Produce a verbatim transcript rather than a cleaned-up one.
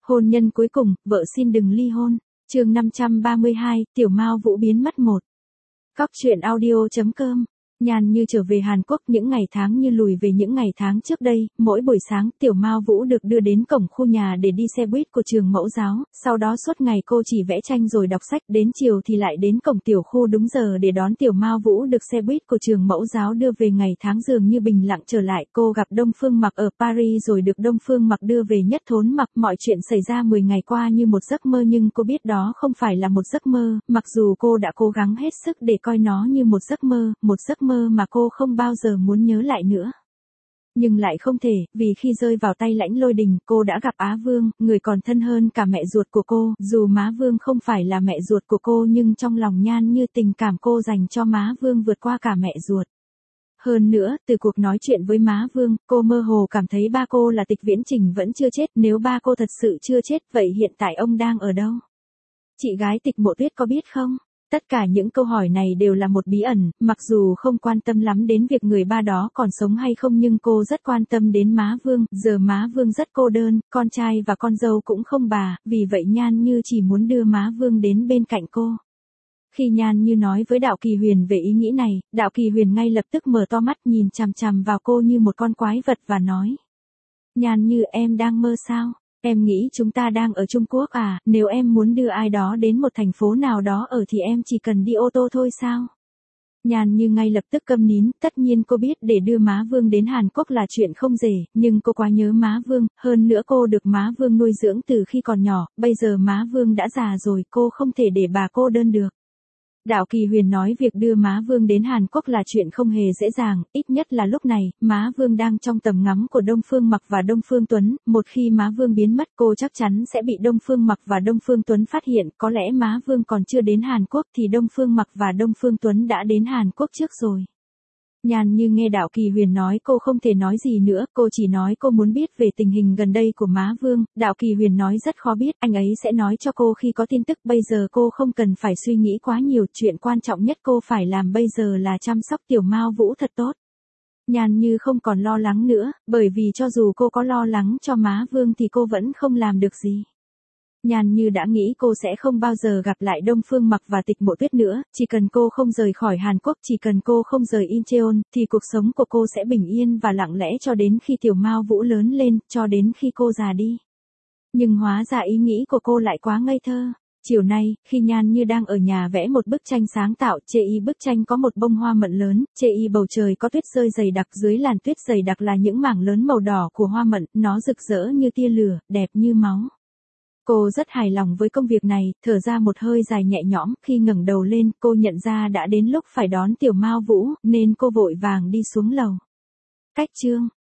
Hôn nhân cuối cùng, vợ xin đừng ly hôn. Chương năm trăm ba mươi hai, Tiểu Mao Vũ biến mất một. Cóc truyện audio chấm com. Nhan Như trở về Hàn Quốc, những ngày tháng như lùi về những ngày tháng trước đây, mỗi buổi sáng Tiểu Mao Vũ được đưa đến cổng khu nhà để đi xe buýt của trường mẫu giáo, sau đó suốt ngày cô chỉ vẽ tranh rồi đọc sách, đến chiều thì lại đến cổng tiểu khu đúng giờ để đón Tiểu Mao Vũ được xe buýt của trường mẫu giáo đưa về. Ngày tháng dường như bình lặng trở lại, cô gặp Đông Phương Mặc ở Paris rồi được Đông Phương Mặc đưa về Nhất Thốn Mặc. Mọi chuyện xảy ra mười ngày qua như một giấc mơ, nhưng cô biết đó không phải là một giấc mơ, mặc dù cô đã cố gắng hết sức để coi nó như một giấc mơ, một giấc mơ mà cô không bao giờ muốn nhớ lại nữa. Nhưng lại không thể, vì khi rơi vào tay Lãnh Lôi Đình, cô đã gặp Á Vương, người còn thân hơn cả mẹ ruột của cô. Dù Má Vương không phải là mẹ ruột của cô, nhưng trong lòng Nhan Như tình cảm cô dành cho Má Vương vượt qua cả mẹ ruột. Hơn nữa, từ cuộc nói chuyện với Má Vương, cô mơ hồ cảm thấy ba cô là Tịch Viễn Trình vẫn chưa chết. Nếu ba cô thật sự chưa chết, vậy hiện tại ông đang ở đâu? Chị gái Tịch Mộ Tuyết có biết không? Tất cả những câu hỏi này đều là một bí ẩn, mặc dù không quan tâm lắm đến việc người ba đó còn sống hay không, nhưng cô rất quan tâm đến Má Vương. Giờ Má Vương rất cô đơn, con trai và con dâu cũng không bà, vì vậy Nhan Như chỉ muốn đưa Má Vương đến bên cạnh cô. Khi Nhan Như nói với Đạo Kỳ Huyền về ý nghĩ này, Đạo Kỳ Huyền ngay lập tức mở to mắt nhìn chằm chằm vào cô như một con quái vật và nói: Nhan Như, em đang mơ sao? Em nghĩ chúng ta đang ở Trung Quốc à? Nếu em muốn đưa ai đó đến một thành phố nào đó ở thì em chỉ cần đi ô tô thôi sao? Nhan Như ngay lập tức câm nín. Tất nhiên cô biết để đưa Má Vương đến Hàn Quốc là chuyện không dễ, nhưng cô quá nhớ Má Vương, hơn nữa cô được Má Vương nuôi dưỡng từ khi còn nhỏ, bây giờ Má Vương đã già rồi, cô không thể để bà cô đơn được. Đạo Kỳ Huyền nói việc đưa Má Vương đến Hàn Quốc là chuyện không hề dễ dàng, ít nhất là lúc này, Má Vương đang trong tầm ngắm của Đông Phương Mặc và Đông Phương Tuấn. Một khi Má Vương biến mất, cô chắc chắn sẽ bị Đông Phương Mặc và Đông Phương Tuấn phát hiện. Có lẽ Má Vương còn chưa đến Hàn Quốc thì Đông Phương Mặc và Đông Phương Tuấn đã đến Hàn Quốc trước rồi. Nhan Như nghe Đạo Kỳ Huyền nói, cô không thể nói gì nữa, cô chỉ nói cô muốn biết về tình hình gần đây của Má Vương. Đạo Kỳ Huyền nói rất khó biết, anh ấy sẽ nói cho cô khi có tin tức, bây giờ cô không cần phải suy nghĩ quá nhiều, chuyện quan trọng nhất cô phải làm bây giờ là chăm sóc Tiểu Mao Vũ thật tốt. Nhan Như không còn lo lắng nữa, bởi vì cho dù cô có lo lắng cho Má Vương thì cô vẫn không làm được gì. Nhan Như đã nghĩ cô sẽ không bao giờ gặp lại Đông Phương Mặc và Tịch Mộ Tuyết nữa, chỉ cần cô không rời khỏi Hàn Quốc, chỉ cần cô không rời Incheon, thì cuộc sống của cô sẽ bình yên và lặng lẽ cho đến khi Tiểu Mao Vũ lớn lên, cho đến khi cô già đi. Nhưng hóa ra ý nghĩ của cô lại quá ngây thơ. Chiều nay, khi Nhan Như đang ở nhà vẽ một bức tranh sáng tạo, chê y bức tranh có một bông hoa mận lớn, chê y bầu trời có tuyết rơi dày đặc, dưới làn tuyết dày đặc là những mảng lớn màu đỏ của hoa mận, nó rực rỡ như tia lửa, đẹp như máu. Cô rất hài lòng với công việc này, thở ra một hơi dài nhẹ nhõm. Khi ngẩng đầu lên, cô nhận ra đã đến lúc phải đón Tiểu Mao Vũ, nên cô vội vàng đi xuống lầu. Cách chương